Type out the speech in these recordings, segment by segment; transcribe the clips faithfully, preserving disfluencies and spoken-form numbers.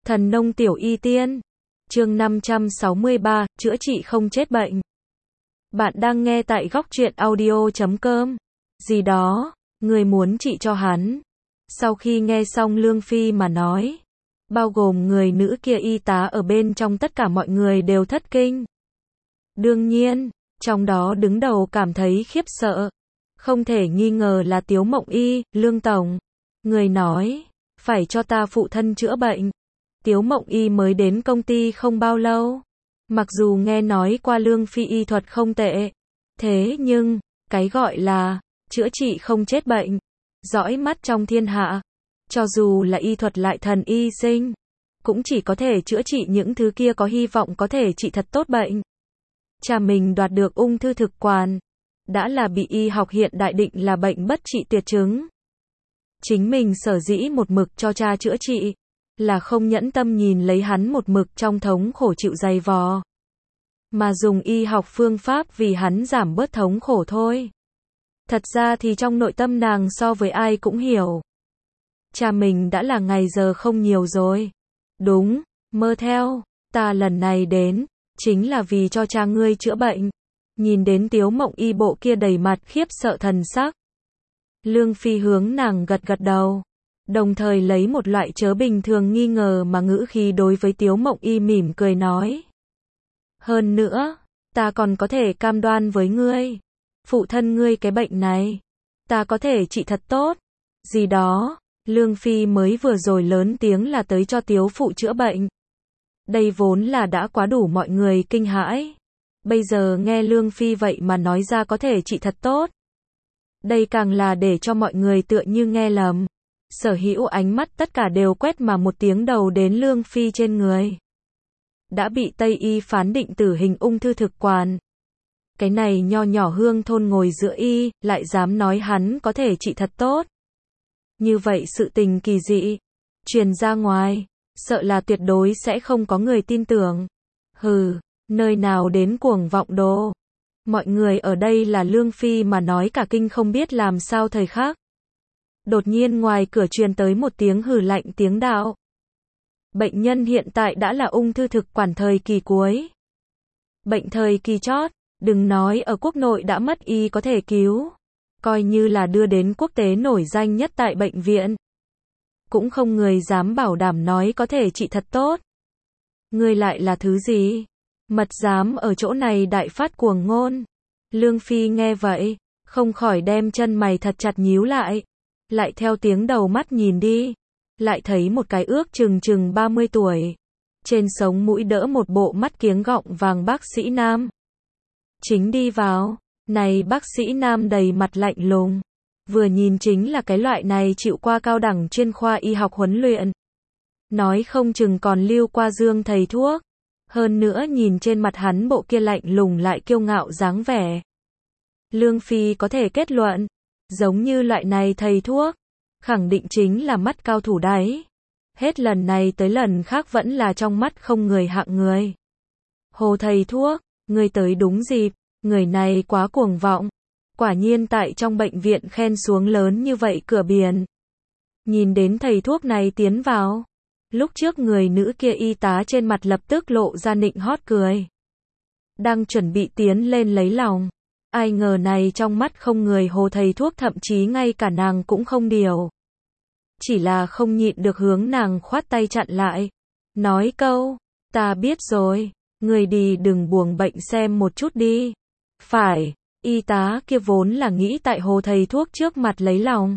Thần nông tiểu y tiên. Chương năm trăm sáu mươi ba, chữa trị không chết bệnh. Bạn đang nghe tại góc truyện audio chấm com. Gì đó, người muốn trị cho hắn. Sau khi nghe xong Lương Phi mà nói, bao gồm người nữ kia y tá ở bên trong tất cả mọi người đều thất kinh. Đương nhiên, trong đó đứng đầu cảm thấy khiếp sợ. Không thể nghi ngờ là Tiếu Mộng Y, Lương Tổng. Người nói, phải cho ta phụ thân chữa bệnh. Tiếu Mộng Y mới đến công ty không bao lâu. Mặc dù nghe nói qua Lương Phi y thuật không tệ. Thế nhưng, cái gọi là, chữa trị không chết bệnh. Dõi mắt trong thiên hạ. Cho dù là y thuật lại thần y sinh. Cũng chỉ có thể chữa trị những thứ kia có hy vọng có thể trị thật tốt bệnh. Cha mình đoạt được ung thư thực quản. Đã là bị y học hiện đại định là bệnh bất trị tuyệt chứng. Chính mình sở dĩ một mực cho cha chữa trị. Là không nhẫn tâm nhìn lấy hắn một mực trong thống khổ chịu dày vò. Mà dùng y học phương pháp vì hắn giảm bớt thống khổ thôi. Thật ra thì trong nội tâm nàng so với ai cũng hiểu. Cha mình đã là ngày giờ không nhiều rồi. Đúng, mơ theo, ta lần này đến, chính là vì cho cha ngươi chữa bệnh. Nhìn đến Tiếu Mộng Y bộ kia đầy mặt khiếp sợ thần sắc. Lương Phi hướng nàng gật gật đầu. Đồng thời lấy một loại chớ bình thường nghi ngờ mà ngữ khí đối với Tiếu Mộng Y mỉm cười nói. Hơn nữa, ta còn có thể cam đoan với ngươi. Phụ thân ngươi cái bệnh này, ta có thể trị thật tốt. Gì đó, Lương Phi mới vừa rồi lớn tiếng là tới cho Tiếu phụ chữa bệnh. Đây vốn là đã quá đủ mọi người kinh hãi. Bây giờ nghe Lương Phi vậy mà nói ra có thể trị thật tốt. Đây càng là để cho mọi người tựa như nghe lầm. Sở hữu ánh mắt tất cả đều quét mà một tiếng đầu đến Lương Phi trên người. Đã bị Tây Y phán định tử hình ung thư thực quản. Cái này nho nhỏ hương thôn ngồi giữa y, lại dám nói hắn có thể trị thật tốt. Như vậy sự tình kỳ dị, truyền ra ngoài, sợ là tuyệt đối sẽ không có người tin tưởng. Hừ, nơi nào đến cuồng vọng đồ. Mọi người ở đây là Lương Phi mà nói cả kinh không biết làm sao thời khắc. Đột nhiên ngoài cửa truyền tới một tiếng hừ lạnh tiếng đạo. Bệnh nhân hiện tại đã là ung thư thực quản thời kỳ cuối. Bệnh thời kỳ chót, đừng nói ở quốc nội đã mất y có thể cứu. Coi như là đưa đến quốc tế nổi danh nhất tại bệnh viện. Cũng không người dám bảo đảm nói có thể trị thật tốt. Người lại là thứ gì? Mật dám ở chỗ này đại phát cuồng ngôn. Lương Phi nghe vậy, không khỏi đem chân mày thật chặt nhíu lại. Lại theo tiếng đầu mắt nhìn đi. Lại thấy một cái ước chừng chừng ba mươi tuổi. Trên sống mũi đỡ một bộ mắt kiếng gọng vàng bác sĩ nam. Chính đi vào. Này bác sĩ nam đầy mặt lạnh lùng. Vừa nhìn chính là cái loại này chịu qua cao đẳng chuyên khoa y học huấn luyện. Nói không chừng còn lưu qua dương thầy thuốc. Hơn nữa nhìn trên mặt hắn bộ kia lạnh lùng lại kiêu ngạo dáng vẻ. Lương Phi có thể kết luận. Giống như loại này thầy thuốc. Khẳng định chính là mắt cao thủ đáy. Hết lần này tới lần khác vẫn là trong mắt không người hạng người. Hồ thầy thuốc, người tới đúng dịp. Người này quá cuồng vọng. Quả nhiên tại trong bệnh viện khen xuống lớn như vậy cửa biển. Nhìn đến thầy thuốc này tiến vào. Lúc trước người nữ kia y tá trên mặt lập tức lộ ra nịnh hót cười. Đang chuẩn bị tiến lên lấy lòng. Ai ngờ này trong mắt không người hồ thầy thuốc thậm chí ngay cả nàng cũng không điều. Chỉ là không nhịn được hướng nàng khoát tay chặn lại. Nói câu, ta biết rồi, người đi đừng buồng bệnh xem một chút đi. Phải, y tá kia vốn là nghĩ tại hồ thầy thuốc trước mặt lấy lòng.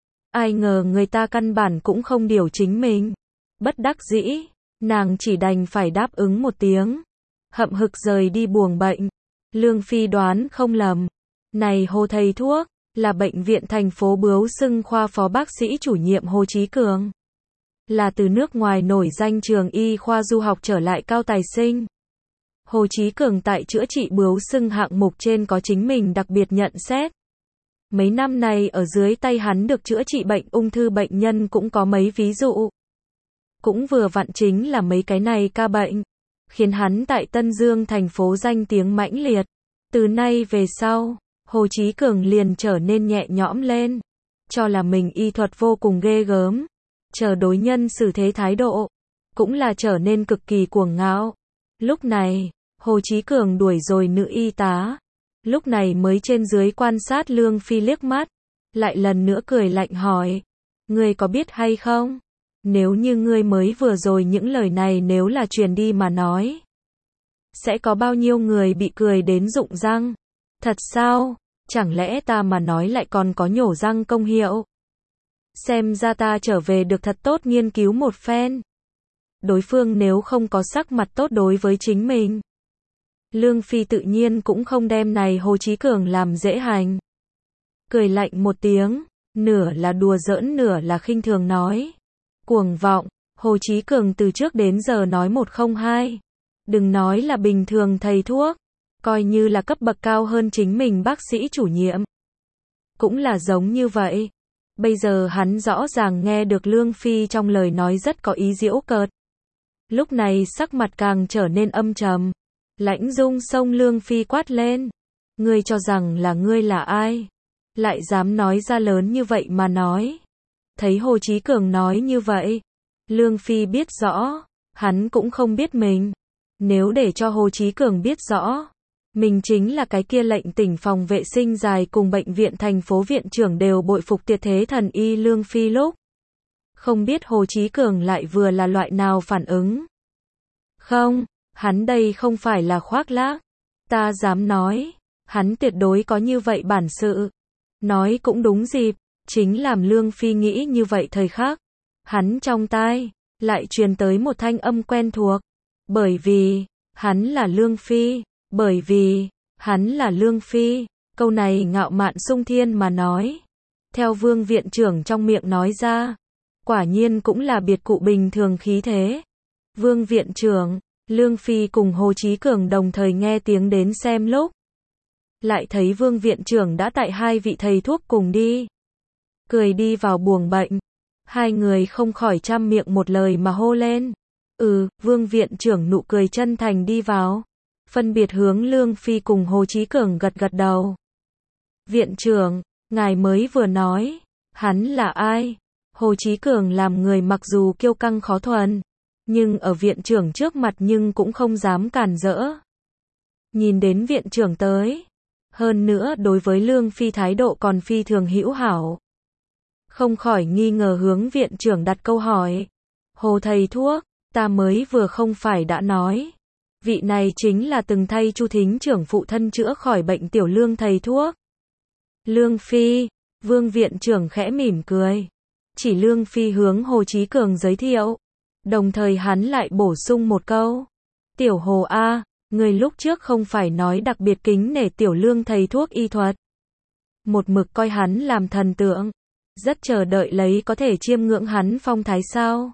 Ai ngờ người ta căn bản cũng không điều chính mình. Bất đắc dĩ, nàng chỉ đành phải đáp ứng một tiếng. Hậm hực rời đi buồng bệnh. Lương Phi đoán không lầm. Này hồ thầy thuốc, là bệnh viện thành phố Bướu Sưng khoa phó bác sĩ chủ nhiệm Hồ Chí Cường. Là từ nước ngoài nổi danh trường y khoa du học trở lại cao tài sinh. Hồ Chí Cường tại chữa trị bướu sưng hạng mục trên có chính mình đặc biệt nhận xét. Mấy năm này ở dưới tay hắn được chữa trị bệnh ung thư bệnh nhân cũng có mấy ví dụ. Cũng vừa vặn chính là mấy cái này ca bệnh. Khiến hắn tại Tân Dương thành phố danh tiếng mãnh liệt. Từ nay về sau, Hồ Chí Cường liền trở nên nhẹ nhõm lên. Cho là mình y thuật vô cùng ghê gớm. Chờ đối nhân xử thế thái độ. cũng là trở nên cực kỳ cuồng ngạo. Lúc này, Hồ Chí Cường đuổi rồi nữ y tá. Lúc này mới trên dưới quan sát Lương Phi liếc mắt. Lại lần nữa cười lạnh hỏi. Ngươi có biết hay không? Nếu như ngươi mới vừa rồi những lời này nếu là truyền đi mà nói. Sẽ có bao nhiêu người bị cười đến rụng răng? Thật sao? Chẳng lẽ ta mà nói lại còn có nhổ răng công hiệu? Xem ra ta trở về được thật tốt nghiên cứu một phen. Đối phương nếu không có sắc mặt tốt đối với chính mình. Lương Phi tự nhiên cũng không đem này Hồ Chí Cường làm dễ hành. Cười lạnh một tiếng, nửa là đùa giỡn nửa là khinh thường nói. Cuồng vọng, Hồ Chí Cường từ trước đến giờ nói một không hai. Đừng nói là bình thường thầy thuốc, coi như là cấp bậc cao hơn chính mình bác sĩ chủ nhiệm. Cũng là giống như vậy. Bây giờ hắn rõ ràng nghe được Lương Phi trong lời nói rất có ý giễu cợt. Lúc này sắc mặt càng trở nên âm trầm. Lãnh Dung xông Lương Phi quát lên. Ngươi cho rằng là ngươi là ai? Lại dám nói ra lớn như vậy mà nói. Thấy Hồ Chí Cường nói như vậy. Lương Phi biết rõ. Hắn cũng không biết mình. Nếu để cho Hồ Chí Cường biết rõ. Mình chính là cái kia lệnh tỉnh phòng vệ sinh dài cùng bệnh viện thành phố viện trưởng đều bội phục tuyệt thế thần y Lương Phi lúc. Không biết Hồ Chí Cường lại vừa là loại nào phản ứng. Không, hắn đây không phải là khoác lác. Ta dám nói, hắn tuyệt đối có như vậy bản sự. Nói cũng đúng dịp, chính làm Lương Phi nghĩ như vậy thời khắc. Hắn trong tai, lại truyền tới một thanh âm quen thuộc. Bởi vì, hắn là Lương Phi. Bởi vì, hắn là Lương Phi. Câu này ngạo mạn sung thiên mà nói. Theo Vương viện trưởng trong miệng nói ra. Quả nhiên cũng là biệt cụ bình thường khí thế. Vương viện trưởng, Lương Phi cùng Hồ Chí Cường đồng thời nghe tiếng đến xem lúc. Lại thấy Vương viện trưởng đã tại hai vị thầy thuốc cùng đi. Cười đi vào buồng bệnh. Hai người không khỏi trăm miệng một lời mà hô lên. Ừ, Vương viện trưởng nụ cười chân thành đi vào. Phân biệt hướng Lương Phi cùng Hồ Chí Cường gật gật đầu. Viện trưởng, ngài mới vừa nói. Hắn là ai? Hồ Chí Cường làm người mặc dù kiêu căng khó thuần. Nhưng ở viện trưởng trước mặt nhưng cũng không dám cản rỡ. Nhìn đến viện trưởng tới. Hơn nữa đối với Lương Phi thái độ còn phi thường hữu hảo. Không khỏi nghi ngờ hướng viện trưởng đặt câu hỏi. Hồ thầy thuốc, ta mới vừa không phải đã nói. Vị này chính là từng thay Chu Thính trưởng phụ thân chữa khỏi bệnh tiểu Lương thầy thuốc. Lương Phi, Vương viện trưởng khẽ mỉm cười. Chỉ Lương Phi hướng Hồ Chí Cường giới thiệu. Đồng thời hắn lại bổ sung một câu. Tiểu Hồ A, người lúc trước không phải nói đặc biệt kính nể tiểu Lương thầy thuốc y thuật. Một mực coi hắn làm thần tượng. Rất chờ đợi lấy có thể chiêm ngưỡng hắn phong thái sao.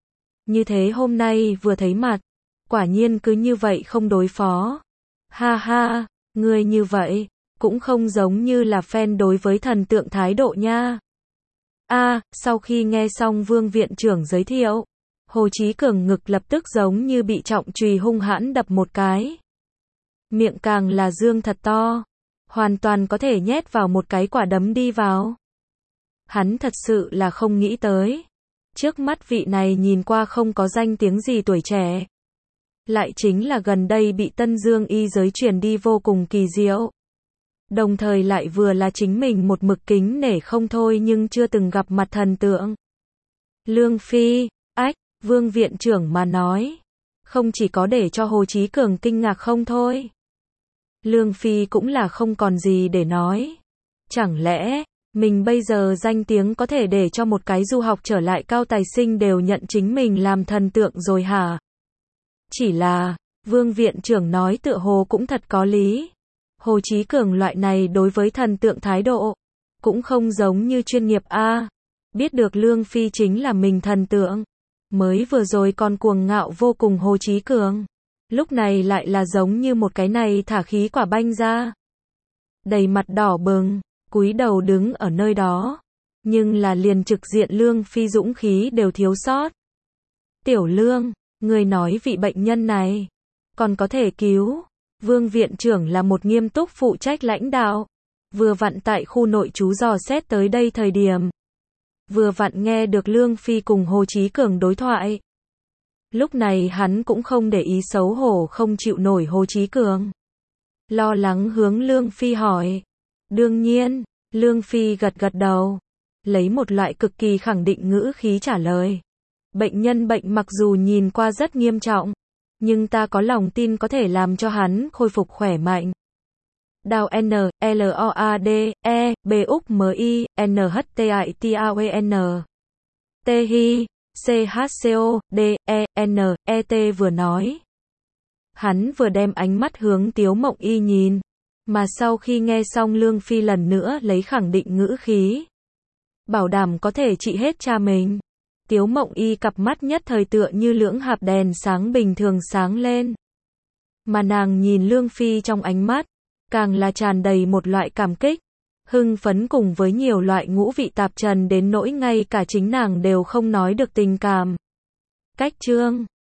Như thế hôm nay vừa thấy mặt. Quả nhiên cứ như vậy không đối phó. Ha ha, người như vậy, cũng không giống như là fan đối với thần tượng thái độ nha. A, à, sau khi nghe xong Vương viện trưởng giới thiệu, Hồ Chí Cường ngực lập tức giống như bị trọng chùy hung hãn đập một cái. Miệng càng là dương thật to, hoàn toàn có thể nhét vào một cái quả đấm đi vào. Hắn thật sự là không nghĩ tới. Trước mắt vị này nhìn qua không có danh tiếng gì tuổi trẻ. Lại chính là gần đây bị Tân Dương y giới truyền đi vô cùng kỳ diệu. Đồng thời lại vừa là chính mình một mực kính nể không thôi nhưng chưa từng gặp mặt thần tượng. Lương Phi, ách, Vương viện trưởng mà nói. Không chỉ có để cho Hồ Chí Cường kinh ngạc không thôi. Lương Phi cũng là không còn gì để nói. Chẳng lẽ, mình bây giờ danh tiếng có thể để cho một cái du học trở lại cao tài sinh đều nhận chính mình làm thần tượng rồi hả? Chỉ là, Vương viện trưởng nói tựa hồ cũng thật có lý. Hồ Chí Cường loại này đối với thần tượng thái độ, cũng không giống như chuyên nghiệp A. Biết được Lương Phi chính là mình thần tượng. Mới vừa rồi còn cuồng ngạo vô cùng Hồ Chí Cường. Lúc này lại là giống như một cái này thả khí quả banh ra. Đầy mặt đỏ bừng, cúi đầu đứng ở nơi đó. Nhưng là liền trực diện Lương Phi dũng khí đều thiếu sót. Tiểu Lương, người nói vị bệnh nhân này, còn có thể cứu. Vương viện trưởng là một nghiêm túc phụ trách lãnh đạo. Vừa vặn tại khu nội trú dò xét tới đây thời điểm. Vừa vặn nghe được Lương Phi cùng Hồ Chí Cường đối thoại. Lúc này hắn cũng không để ý xấu hổ không chịu nổi Hồ Chí Cường. Lo lắng hướng Lương Phi hỏi. Đương nhiên, Lương Phi gật gật đầu. Lấy một loại cực kỳ khẳng định ngữ khí trả lời. Bệnh nhân bệnh mặc dù nhìn qua rất nghiêm trọng, nhưng ta có lòng tin có thể làm cho hắn khôi phục khỏe mạnh. Đào N, L O A D, E, B U C M I, N H T I T A W N. T H I, C H C O, D, E, N, E T vừa nói. Hắn vừa đem ánh mắt hướng Tiếu Mộng Y nhìn, mà sau khi nghe xong Lương Phi lần nữa lấy khẳng định ngữ khí. Bảo đảm có thể trị hết cha mình. Tiếu Mộng Y cặp mắt nhất thời tựa như lưỡng hạp đèn sáng bình thường sáng lên. Mà nàng nhìn Lương Phi trong ánh mắt, càng là tràn đầy một loại cảm kích, hưng phấn cùng với nhiều loại ngũ vị tạp trần đến nỗi ngay cả chính nàng đều không nói được tình cảm. Cách chương